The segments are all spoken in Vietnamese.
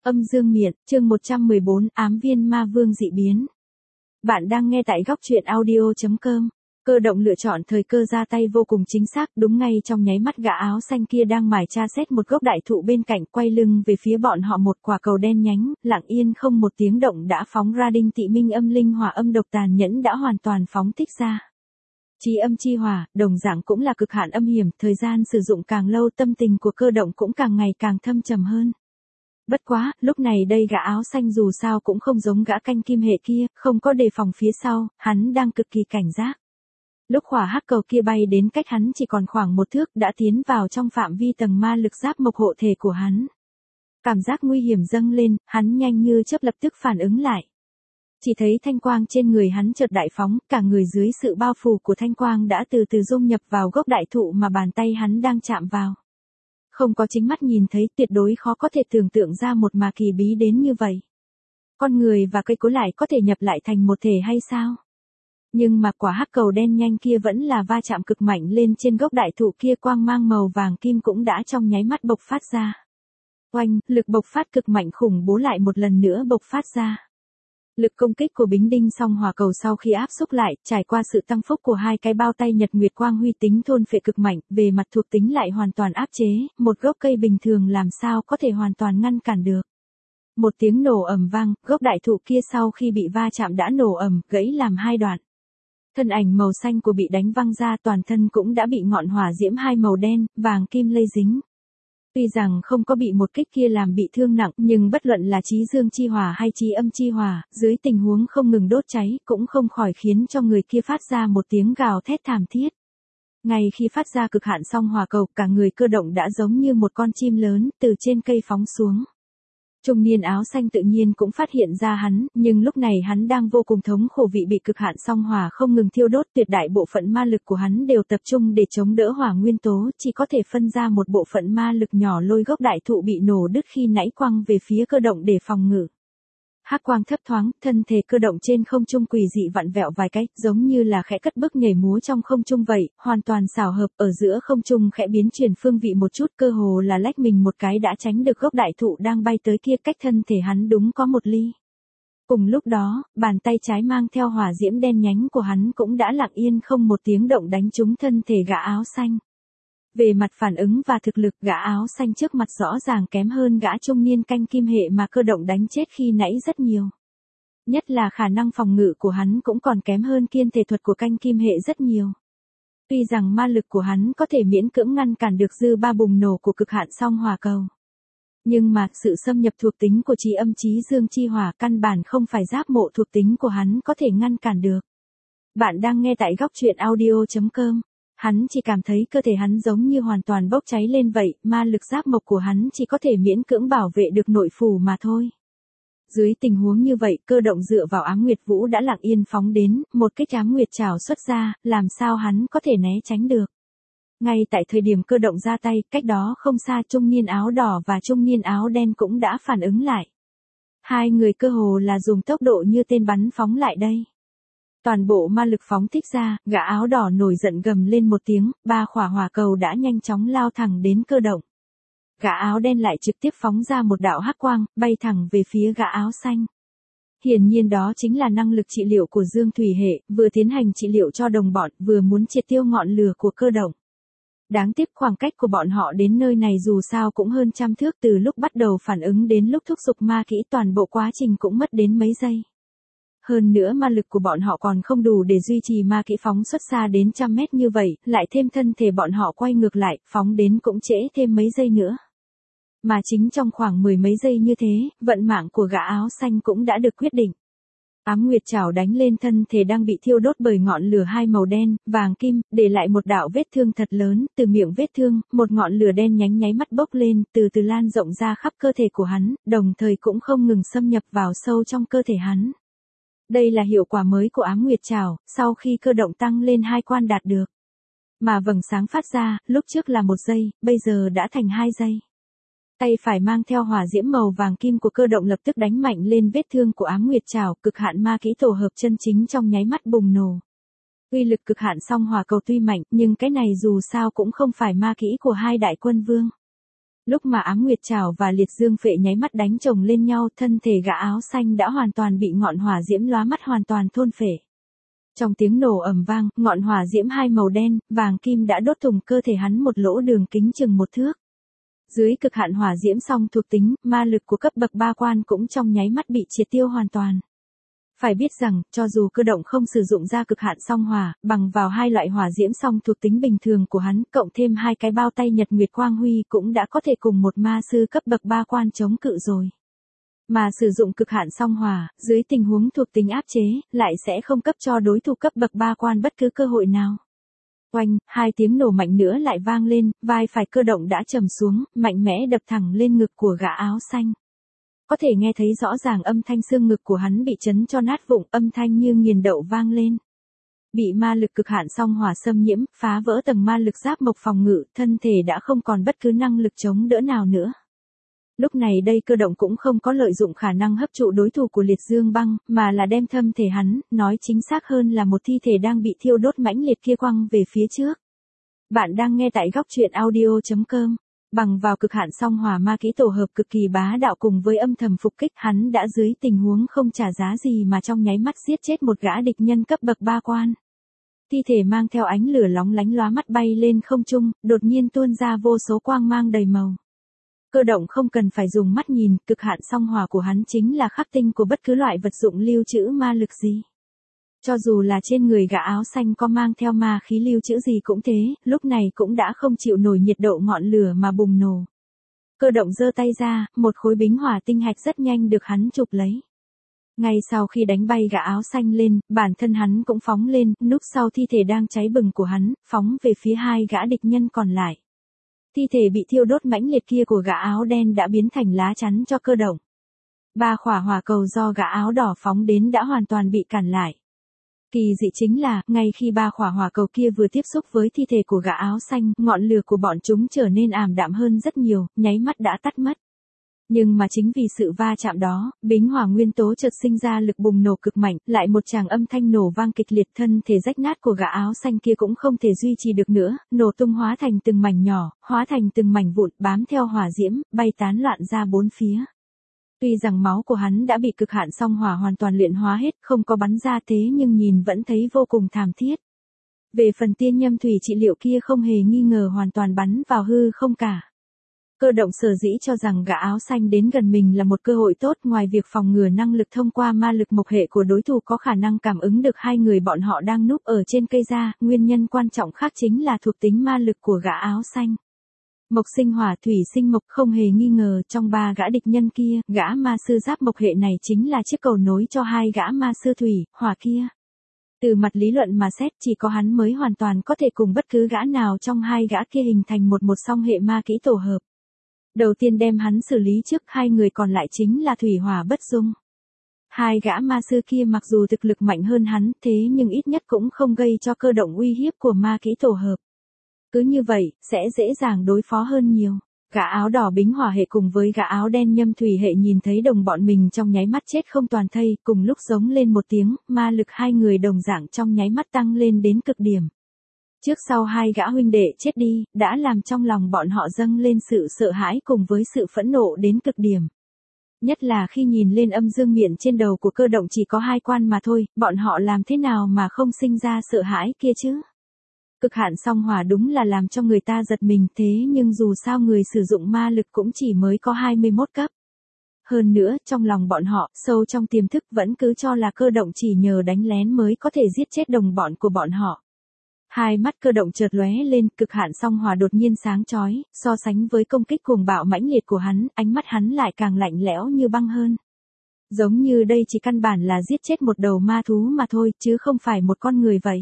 Âm dương miện, chương 114, ám viên ma vương dị biến. Bạn đang nghe tại góc truyện audio.com. Cơ động lựa chọn thời cơ ra tay vô cùng chính xác, đúng ngay trong nháy mắt gã áo xanh kia đang mải tra xét một gốc đại thụ bên cạnh, quay lưng về phía bọn họ, một quả cầu đen nhánh, lặng yên không một tiếng động đã phóng ra. Đinh Tị Minh âm linh hỏa âm độc tàn nhẫn đã hoàn toàn phóng thích ra. Chí âm chi hỏa, đồng dạng cũng là cực hạn âm hiểm, thời gian sử dụng càng lâu tâm tình của Cơ động cũng càng ngày càng thâm trầm hơn. Bất quá, lúc này đây gã áo xanh dù sao cũng không giống gã canh kim hệ kia, không có đề phòng phía sau, hắn đang cực kỳ cảnh giác. Lúc hỏa hắc cầu kia bay đến cách hắn chỉ còn khoảng một thước đã tiến vào trong phạm vi tầng ma lực giáp mộc hộ thể của hắn. Cảm giác nguy hiểm dâng lên, hắn nhanh như chớp lập tức phản ứng lại. Chỉ thấy thanh quang trên người hắn chợt đại phóng, cả người dưới sự bao phủ của thanh quang đã từ từ dung nhập vào gốc đại thụ mà bàn tay hắn đang chạm vào. Không có chính mắt nhìn thấy, tuyệt đối khó có thể tưởng tượng ra một mà kỳ bí đến như vậy. Con người và cây cối lại có thể nhập lại thành một thể hay sao? Nhưng mà quả hắc cầu đen nhanh kia vẫn là va chạm cực mạnh lên trên gốc đại thụ kia, quang mang màu vàng kim cũng đã trong nháy mắt bộc phát ra. Oanh, lực bộc phát cực mạnh khủng bố lại một lần nữa bộc phát ra. Lực công kích của Bính Đinh song hỏa cầu sau khi áp xúc lại, trải qua sự tăng phúc của hai cái bao tay nhật nguyệt quang huy tính thôn phệ cực mạnh, về mặt thuộc tính lại hoàn toàn áp chế, một gốc cây bình thường làm sao có thể hoàn toàn ngăn cản được. Một tiếng nổ ầm vang, gốc đại thụ kia sau khi bị va chạm đã nổ ầm, gãy làm hai đoạn. Thân ảnh màu xanh của bị đánh văng ra, toàn thân cũng đã bị ngọn hỏa diễm hai màu đen, vàng kim lây dính. Tuy rằng không có bị một kích kia làm bị thương nặng, nhưng bất luận là chí dương chi hỏa hay chí âm chi hỏa, dưới tình huống không ngừng đốt cháy, cũng không khỏi khiến cho người kia phát ra một tiếng gào thét thảm thiết. Ngay khi phát ra cực hạn song hỏa cầu, cả người Cơ động đã giống như một con chim lớn, từ trên cây phóng xuống. Trung niên áo xanh tự nhiên cũng phát hiện ra hắn, nhưng lúc này hắn đang vô cùng thống khổ vì bị cực hạn song hỏa không ngừng thiêu đốt, tuyệt đại bộ phận ma lực của hắn đều tập trung để chống đỡ hỏa nguyên tố, chỉ có thể phân ra một bộ phận ma lực nhỏ lôi gốc đại thụ bị nổ đứt khi nãy quăng về phía Cơ động để phòng ngự. Hắc quang thấp thoáng, thân thể Cơ động trên không trung quỷ dị vặn vẹo vài cái, giống như là khẽ cất bước nhảy múa trong không trung vậy, hoàn toàn xảo hợp, ở giữa không trung khẽ biến chuyển phương vị một chút, cơ hồ là lách mình một cái đã tránh được gốc đại thụ đang bay tới kia, cách thân thể hắn đúng có một ly. Cùng lúc đó, bàn tay trái mang theo hỏa diễm đen nhánh của hắn cũng đã lặng yên không một tiếng động đánh trúng thân thể gã áo xanh. Về mặt phản ứng và thực lực, gã áo xanh trước mặt rõ ràng kém hơn gã trung niên canh kim hệ mà Cơ động đánh chết khi nãy rất nhiều. Nhất là khả năng phòng ngự của hắn cũng còn kém hơn kiên thể thuật của canh kim hệ rất nhiều. Tuy rằng ma lực của hắn có thể miễn cưỡng ngăn cản được dư ba bùng nổ của cực hạn song hỏa cầu. Nhưng mà, sự xâm nhập thuộc tính của chí âm chí dương chi hỏa căn bản không phải giáp mộ thuộc tính của hắn có thể ngăn cản được. Bạn đang nghe tại góc truyện audio.com. Hắn chỉ cảm thấy cơ thể hắn giống như hoàn toàn bốc cháy lên vậy, ma lực giáp mộc của hắn chỉ có thể miễn cưỡng bảo vệ được nội phủ mà thôi. Dưới tình huống như vậy, Cơ động dựa vào ám nguyệt vũ đã lặng yên phóng đến, một kích ám nguyệt trảo xuất ra, làm sao hắn có thể né tránh được. Ngay tại thời điểm Cơ động ra tay, cách đó không xa trung niên áo đỏ và trung niên áo đen cũng đã phản ứng lại. Hai người cơ hồ là dùng tốc độ như tên bắn phóng lại đây. Toàn bộ ma lực phóng thích ra, gã áo đỏ nổi giận gầm lên một tiếng, ba khỏa hỏa cầu đã nhanh chóng lao thẳng đến Cơ động. Gã áo đen lại trực tiếp phóng ra một đạo hắc quang, bay thẳng về phía gã áo xanh. Hiển nhiên đó chính là năng lực trị liệu của Dương Thủy hệ, vừa tiến hành trị liệu cho đồng bọn, vừa muốn triệt tiêu ngọn lửa của Cơ động. Đáng tiếc khoảng cách của bọn họ đến nơi này dù sao cũng hơn trăm thước, từ lúc bắt đầu phản ứng đến lúc thúc giục ma kỹ toàn bộ quá trình cũng mất đến mấy giây. Hơn nữa ma lực của bọn họ còn không đủ để duy trì ma kỹ phóng xuất xa đến trăm mét như vậy, lại thêm thân thể bọn họ quay ngược lại, phóng đến cũng trễ thêm mấy giây nữa. Mà chính trong khoảng mười mấy giây như thế, vận mạng của gã áo xanh cũng đã được quyết định. Ám nguyệt trảo đánh lên thân thể đang bị thiêu đốt bởi ngọn lửa hai màu đen, vàng kim, để lại một đạo vết thương thật lớn, từ miệng vết thương, một ngọn lửa đen nhánh nháy mắt bốc lên, từ từ lan rộng ra khắp cơ thể của hắn, đồng thời cũng không ngừng xâm nhập vào sâu trong cơ thể hắn. Đây là hiệu quả mới của ám nguyệt trảo, sau khi Cơ động tăng lên hai quan đạt được. Mà vầng sáng phát ra, lúc trước là 1 giây, bây giờ đã thành 2 giây. Tay phải mang theo hỏa diễm màu vàng kim của Cơ động lập tức đánh mạnh lên vết thương của ám nguyệt trảo, cực hạn ma kỹ tổ hợp chân chính trong nháy mắt bùng nổ. Uy lực cực hạn song hỏa cầu tuy mạnh, nhưng cái này dù sao cũng không phải ma kỹ của hai đại quân vương. Lúc mà Ám Nguyệt Trảo và Liệt Dương Phệ nháy mắt đánh chồng lên nhau, thân thể gã áo xanh đã hoàn toàn bị ngọn hỏa diễm lóa mắt hoàn toàn thôn phệ. Trong tiếng nổ ầm vang, ngọn hỏa diễm hai màu đen, vàng kim đã đốt thủng cơ thể hắn một lỗ đường kính chừng 1 thước. Dưới cực hạn hỏa diễm song thuộc tính, ma lực của cấp bậc 3 quan cũng trong nháy mắt bị triệt tiêu hoàn toàn. Phải biết rằng, cho dù Cơ Động không sử dụng ra cực hạn song hỏa, bằng vào hai loại hỏa diễm song thuộc tính bình thường của hắn, cộng thêm hai cái bao tay Nhật Nguyệt Quang Huy cũng đã có thể cùng một ma sư cấp bậc 3 quan chống cự rồi. Mà sử dụng cực hạn song hỏa, dưới tình huống thuộc tính áp chế, lại sẽ không cấp cho đối thủ cấp bậc 3 quan bất cứ cơ hội nào. Oanh, hai tiếng nổ mạnh nữa lại vang lên, vai phải Cơ Động đã trầm xuống, mạnh mẽ đập thẳng lên ngực của gã áo xanh. Có thể nghe thấy rõ ràng âm thanh xương ngực của hắn bị chấn cho nát vụn, âm thanh như nghiền đậu vang lên. Bị ma lực cực hạn song hỏa xâm nhiễm, phá vỡ tầng ma lực giáp mộc phòng ngự, thân thể đã không còn bất cứ năng lực chống đỡ nào nữa. Lúc này đây Cơ Động cũng không có lợi dụng khả năng hấp trụ đối thủ của Liệt Dương Băng, mà là đem thân thể hắn, nói chính xác hơn là một thi thể đang bị thiêu đốt mãnh liệt kia quăng về phía trước. Bạn đang nghe tại góc truyện audio.com. Bằng vào cực hạn song hỏa ma kỹ tổ hợp cực kỳ bá đạo cùng với âm thầm phục kích, hắn đã dưới tình huống không trả giá gì mà trong nháy mắt giết chết một gã địch nhân cấp bậc 3 quan. Thi thể mang theo ánh lửa lóng lánh lóa mắt bay lên không trung, đột nhiên tuôn ra vô số quang mang đầy màu. Cơ Động không cần phải dùng mắt nhìn, cực hạn song hỏa của hắn chính là khắc tinh của bất cứ loại vật dụng lưu trữ ma lực gì. Cho dù là trên người gã áo xanh có mang theo ma khí lưu trữ gì cũng thế, lúc này cũng đã không chịu nổi nhiệt độ ngọn lửa mà bùng nổ. Cơ Động giơ tay ra, một khối bính hỏa tinh hạch rất nhanh được hắn chụp lấy. Ngay sau khi đánh bay gã áo xanh lên, bản thân hắn cũng phóng lên, núp sau thi thể đang cháy bừng của hắn, phóng về phía hai gã địch nhân còn lại. Thi thể bị thiêu đốt mãnh liệt kia của gã áo đen đã biến thành lá chắn cho Cơ Động. 3 quả hỏa cầu do gã áo đỏ phóng đến đã hoàn toàn bị cản lại. Kỳ dị chính là, ngay khi 3 quả hỏa cầu kia vừa tiếp xúc với thi thể của gã áo xanh, ngọn lửa của bọn chúng trở nên ảm đạm hơn rất nhiều, nháy mắt đã tắt mất. Nhưng mà chính vì sự va chạm đó, bính hỏa nguyên tố chợt sinh ra lực bùng nổ cực mạnh, lại một tràng âm thanh nổ vang kịch liệt, thân thể rách nát của gã áo xanh kia cũng không thể duy trì được nữa, nổ tung hóa thành từng mảnh nhỏ, hóa thành từng mảnh vụn, bám theo hỏa diễm, bay tán loạn ra bốn phía. Tuy rằng máu của hắn đã bị cực hạn song hỏa hoàn toàn luyện hóa hết, không có bắn ra thế nhưng nhìn vẫn thấy vô cùng thảm thiết. Về phần tiên nhâm thủy trị liệu kia không hề nghi ngờ hoàn toàn bắn vào hư không cả. Cơ Động sở dĩ cho rằng gã áo xanh đến gần mình là một cơ hội tốt, ngoài việc phòng ngừa năng lực thông qua ma lực mộc hệ của đối thủ có khả năng cảm ứng được hai người bọn họ đang núp ở trên cây ra, nguyên nhân quan trọng khác chính là thuộc tính ma lực của gã áo xanh. Mộc sinh hỏa, thủy sinh mộc, không hề nghi ngờ trong 3 gã địch nhân kia, gã ma sư giáp mộc hệ này chính là chiếc cầu nối cho hai gã ma sư thủy, hỏa kia. Từ mặt lý luận mà xét, chỉ có hắn mới hoàn toàn có thể cùng bất cứ gã nào trong hai gã kia hình thành một song hệ ma kỹ tổ hợp. Đầu tiên đem hắn xử lý trước, hai người còn lại chính là thủy hỏa bất dung. Hai gã ma sư kia mặc dù thực lực mạnh hơn hắn, thế nhưng ít nhất cũng không gây cho Cơ Động uy hiếp của ma kỹ tổ hợp. Cứ như vậy, sẽ dễ dàng đối phó hơn nhiều. Gã áo đỏ bính hỏa hệ cùng với gã áo đen nhâm thủy hệ nhìn thấy đồng bọn mình trong nháy mắt chết không toàn thây, cùng lúc giống lên một tiếng, ma lực hai người đồng dạng trong nháy mắt tăng lên đến cực điểm. Trước sau hai gã huynh đệ chết đi, đã làm trong lòng bọn họ dâng lên sự sợ hãi cùng với sự phẫn nộ đến cực điểm. Nhất là khi nhìn lên âm dương miện trên đầu của Cơ Động chỉ có 2 quan mà thôi, bọn họ làm thế nào mà không sinh ra sợ hãi kia chứ? Cực hạn song hỏa đúng là làm cho người ta giật mình, thế nhưng dù sao người sử dụng ma lực cũng chỉ mới có 21 cấp. Hơn nữa, trong lòng bọn họ, sâu trong tiềm thức vẫn cứ cho là Cơ Động chỉ nhờ đánh lén mới có thể giết chết đồng bọn của bọn họ. Hai mắt Cơ Động chợt lóe lên, cực hạn song hỏa đột nhiên sáng chói, so sánh với công kích cuồng bạo mãnh liệt của hắn, ánh mắt hắn lại càng lạnh lẽo như băng hơn. Giống như đây chỉ căn bản là giết chết một đầu ma thú mà thôi, chứ không phải một con người vậy.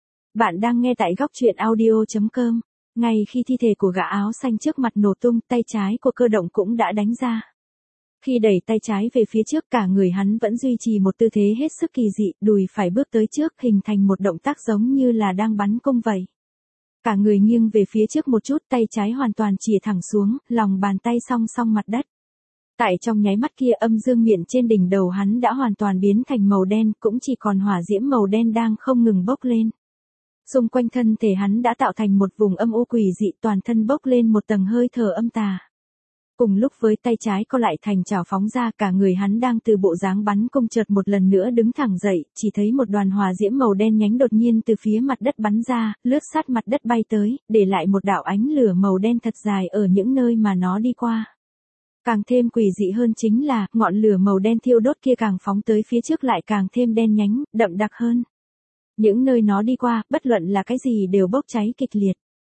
Bạn đang nghe tại góc truyện audio.com. Ngay khi thi thể của gã áo xanh trước mặt nổ tung, tay trái của Cơ Động cũng đã đánh ra. Khi đẩy tay trái về phía trước, cả người hắn vẫn duy trì một tư thế hết sức kỳ dị, đùi phải bước tới trước hình thành một động tác giống như là đang bắn cung vậy. Cả người nghiêng về phía trước một chút, tay trái hoàn toàn chìa thẳng xuống, lòng bàn tay song song mặt đất. Tại trong nháy mắt kia, âm dương miện trên đỉnh đầu hắn đã hoàn toàn biến thành màu đen, cũng chỉ còn hỏa diễm màu đen đang không ngừng bốc lên. Xung quanh thân thể hắn đã tạo thành một vùng âm u quỷ dị, toàn thân bốc lên một tầng hơi thở âm tà. Cùng lúc với tay trái co lại thành chảo phóng ra, cả người hắn đang từ bộ dáng bắn cung chợt một lần nữa đứng thẳng dậy, chỉ thấy một đoàn hỏa diễm màu đen nhánh đột nhiên từ phía mặt đất bắn ra, lướt sát mặt đất bay tới, để lại một đạo ánh lửa màu đen thật dài ở những nơi mà nó đi qua. Càng thêm quỷ dị hơn chính là, ngọn lửa màu đen thiêu đốt kia càng phóng tới phía trước lại càng thêm đen nhánh, đậm đặc hơn. Những nơi nó đi qua, bất luận là cái gì đều bốc cháy kịch liệt.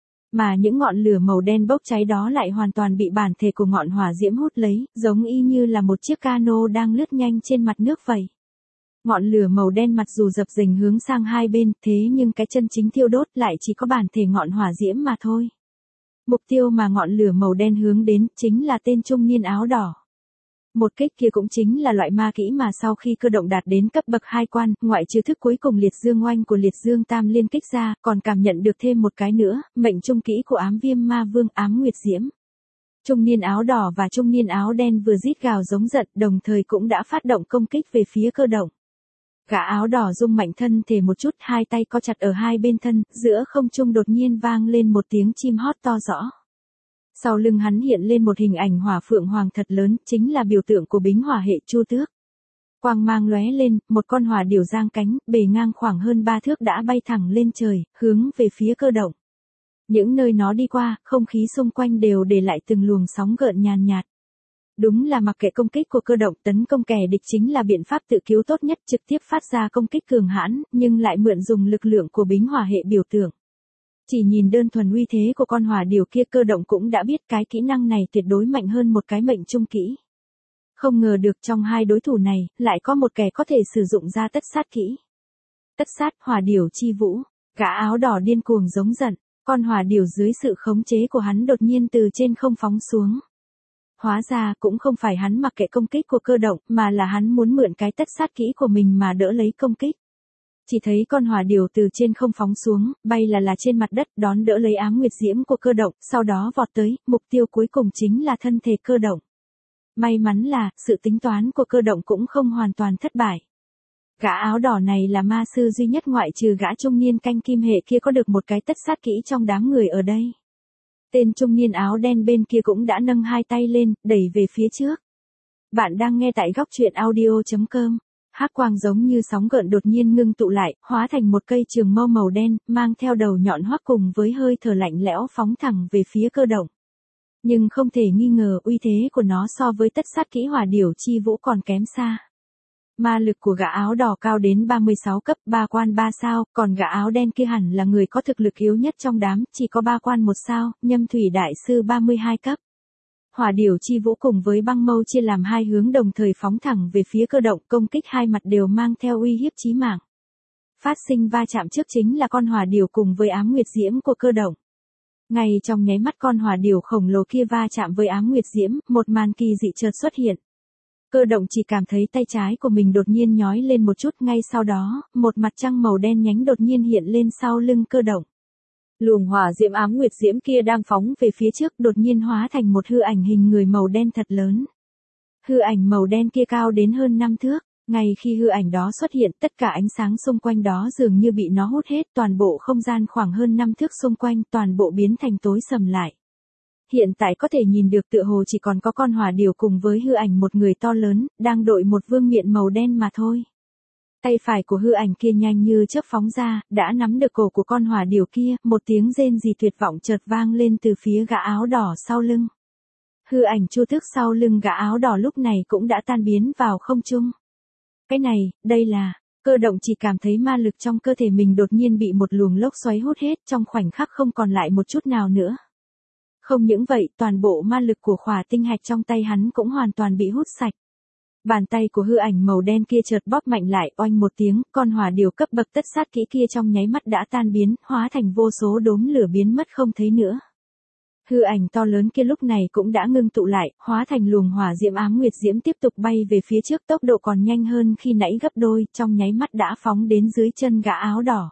Mà những ngọn lửa màu đen bốc cháy đó lại hoàn toàn bị bản thể của ngọn hỏa diễm hút lấy, giống y như là một chiếc cano đang lướt nhanh trên mặt nước vậy. Ngọn lửa màu đen mặc dù dập dềnh hướng sang hai bên, thế nhưng cái chân chính thiêu đốt lại chỉ có bản thể ngọn hỏa diễm mà thôi. Mục tiêu mà ngọn lửa màu đen hướng đến chính là tên trung niên áo đỏ. Một kích kia cũng chính là loại ma kỹ mà sau khi Cơ Động đạt đến cấp bậc 2 quan, ngoại trừ thức cuối cùng liệt dương oanh của liệt dương tam liên kích ra, còn cảm nhận được thêm một cái nữa, mệnh trung kỹ của ám viêm ma vương ám nguyệt diễm. Trung niên áo đỏ và trung niên áo đen vừa rít gào giống giận, đồng thời cũng đã phát động công kích về phía Cơ Động. Gã áo đỏ rung mạnh thân thể một chút, hai tay co chặt ở hai bên thân, giữa không trung đột nhiên vang lên một tiếng chim hót to rõ. Sau lưng hắn hiện lên một hình ảnh hỏa phượng hoàng thật lớn, chính là biểu tượng của bính hỏa hệ Chu Tước. Quang mang lóe lên, một con hỏa điểu giang cánh, bề ngang khoảng hơn 3 thước đã bay thẳng lên trời, hướng về phía Cơ Động. Những nơi nó đi qua, không khí xung quanh đều để lại từng luồng sóng gợn nhàn nhạt. Đúng là mặc kệ công kích của Cơ Động, tấn công kẻ địch chính là biện pháp tự cứu tốt nhất, trực tiếp phát ra công kích cường hãn, nhưng lại mượn dùng lực lượng của bính hỏa hệ biểu tượng. Chỉ nhìn đơn thuần uy thế của con hỏa điểu kia, Cơ Động cũng đã biết cái kỹ năng này tuyệt đối mạnh hơn một cái mệnh trung kỹ. Không ngờ được trong hai đối thủ này, lại có một kẻ có thể sử dụng ra tất sát kỹ. Tất sát hỏa điểu chi vũ, gã áo đỏ điên cuồng giống giận, con hỏa điểu dưới sự khống chế của hắn đột nhiên từ trên không phóng xuống. Hóa ra cũng không phải hắn mặc kệ công kích của Cơ Động, mà là hắn muốn mượn cái tất sát kỹ của mình mà đỡ lấy công kích. Chỉ thấy con hỏa điểu từ trên không phóng xuống, bay là trên mặt đất, đón đỡ lấy ám nguyệt diễm của Cơ Động, sau đó vọt tới, mục tiêu cuối cùng chính là thân thể Cơ Động. May mắn là, sự tính toán của Cơ Động cũng không hoàn toàn thất bại. Gã áo đỏ này là ma sư duy nhất ngoại trừ gã trung niên canh kim hệ kia có được một cái tất sát kỹ trong đám người ở đây. Tên trung niên áo đen bên kia cũng đã nâng hai tay lên, đẩy về phía trước. Bạn đang nghe tại góc truyện audio.com. Hắc quang giống như sóng gợn đột nhiên ngưng tụ lại, hóa thành một cây trường mâu màu đen, mang theo đầu nhọn hoắc cùng với hơi thở lạnh lẽo phóng thẳng về phía Cơ Động. Nhưng không thể nghi ngờ uy thế của nó so với tất sát kỹ hỏa điểu chi vũ còn kém xa. Ma lực của gã áo đỏ cao đến 36 cấp, 3 quan 3 sao, còn gã áo đen kia hẳn là người có thực lực yếu nhất trong đám, chỉ có 3 quan 1 sao, nhâm thủy đại sư 32 cấp. Hỏa điểu chi vũ cùng với băng mâu chia làm hai hướng đồng thời phóng thẳng về phía Cơ Động, công kích hai mặt đều mang theo uy hiếp chí mạng. Phát sinh va chạm trước chính là con hỏa điểu cùng với ám nguyệt diễm của Cơ Động. Ngay trong nháy mắt con hỏa điểu khổng lồ kia va chạm với ám nguyệt diễm, một màn kỳ dị chợt xuất hiện. Cơ Động chỉ cảm thấy tay trái của mình đột nhiên nhói lên một chút, ngay sau đó, một mặt trăng màu đen nhánh đột nhiên hiện lên sau lưng Cơ Động. Luồng hỏa diễm ám nguyệt diễm kia đang phóng về phía trước đột nhiên hóa thành một hư ảnh hình người màu đen thật lớn. Hư ảnh màu đen kia cao đến hơn 5 thước, ngay khi hư ảnh đó xuất hiện tất cả ánh sáng xung quanh đó dường như bị nó hút hết, toàn bộ không gian khoảng hơn 5 thước xung quanh toàn bộ biến thành tối sầm lại. Hiện tại có thể nhìn được tựa hồ chỉ còn có con hỏa điểu cùng với hư ảnh một người to lớn, đang đội một vương miện màu đen mà thôi. Tay phải của hư ảnh kia nhanh như chớp phóng ra, đã nắm được cổ của con hỏa điểu kia, một tiếng rên rỉ tuyệt vọng chợt vang lên từ phía gã áo đỏ sau lưng. Hư ảnh Chu Tước sau lưng gã áo đỏ lúc này cũng đã tan biến vào không trung. Cái này, đây là, Cơ Động chỉ cảm thấy ma lực trong cơ thể mình đột nhiên bị một luồng lốc xoáy hút hết, trong khoảnh khắc không còn lại một chút nào nữa. Không những vậy, toàn bộ ma lực của khỏa tinh hạch trong tay hắn cũng hoàn toàn bị hút sạch. Bàn tay của hư ảnh màu đen kia chợt bóp mạnh lại, oanh một tiếng, con hỏa điểu cấp bậc tất sát kỹ kia trong nháy mắt đã tan biến, hóa thành vô số đốm lửa biến mất không thấy nữa. Hư ảnh to lớn kia lúc này cũng đã ngưng tụ lại, hóa thành luồng hỏa diễm ám nguyệt diễm tiếp tục bay về phía trước, tốc độ còn nhanh hơn khi nãy gấp đôi, trong nháy mắt đã phóng đến dưới chân gã áo đỏ.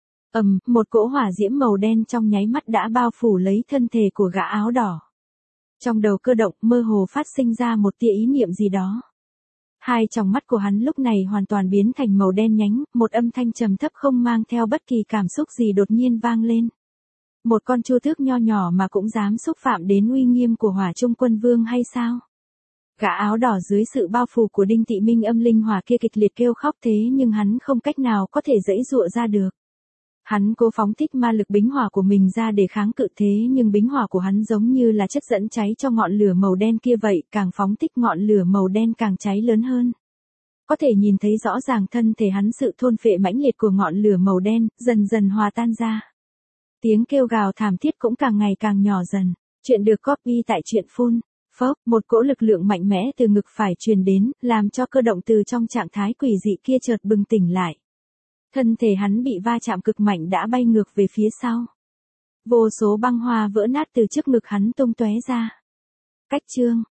Một cỗ hỏa diễm màu đen trong nháy mắt đã bao phủ lấy thân thể của gã áo đỏ. Trong đầu Cơ Động mơ hồ phát sinh ra một tia ý niệm gì đó. Hai tròng mắt của hắn lúc này hoàn toàn biến thành màu đen nhánh, một âm thanh trầm thấp không mang theo bất kỳ cảm xúc gì đột nhiên vang lên. Một con chu tước nho nhỏ mà cũng dám xúc phạm đến uy nghiêm của Hỏa Trung Quân Vương hay sao? Gã áo đỏ dưới sự bao phủ của Đinh Tị Minh âm linh hỏa kia kịch liệt kêu khóc thế nhưng hắn không cách nào có thể giãy giụa ra được. Hắn cố phóng thích ma lực bính hỏa của mình ra để kháng cự thế nhưng bính hỏa của hắn giống như là chất dẫn cháy cho ngọn lửa màu đen kia vậy, càng phóng thích ngọn lửa màu đen càng cháy lớn hơn. Có thể nhìn thấy rõ ràng thân thể hắn sự thôn phệ mãnh liệt của ngọn lửa màu đen, dần dần hòa tan ra. Tiếng kêu gào thảm thiết cũng càng ngày càng nhỏ dần. Chuyện được copy tại truyện phun. Phốc, một cỗ lực lượng mạnh mẽ từ ngực phải truyền đến, làm cho cơ động từ trong trạng thái quỷ dị kia chợt bừng tỉnh lại. Thân thể hắn bị va chạm cực mạnh đã bay ngược về phía sau. Vô số băng hoa vỡ nát từ trước ngực hắn tung tóe ra. Cách chương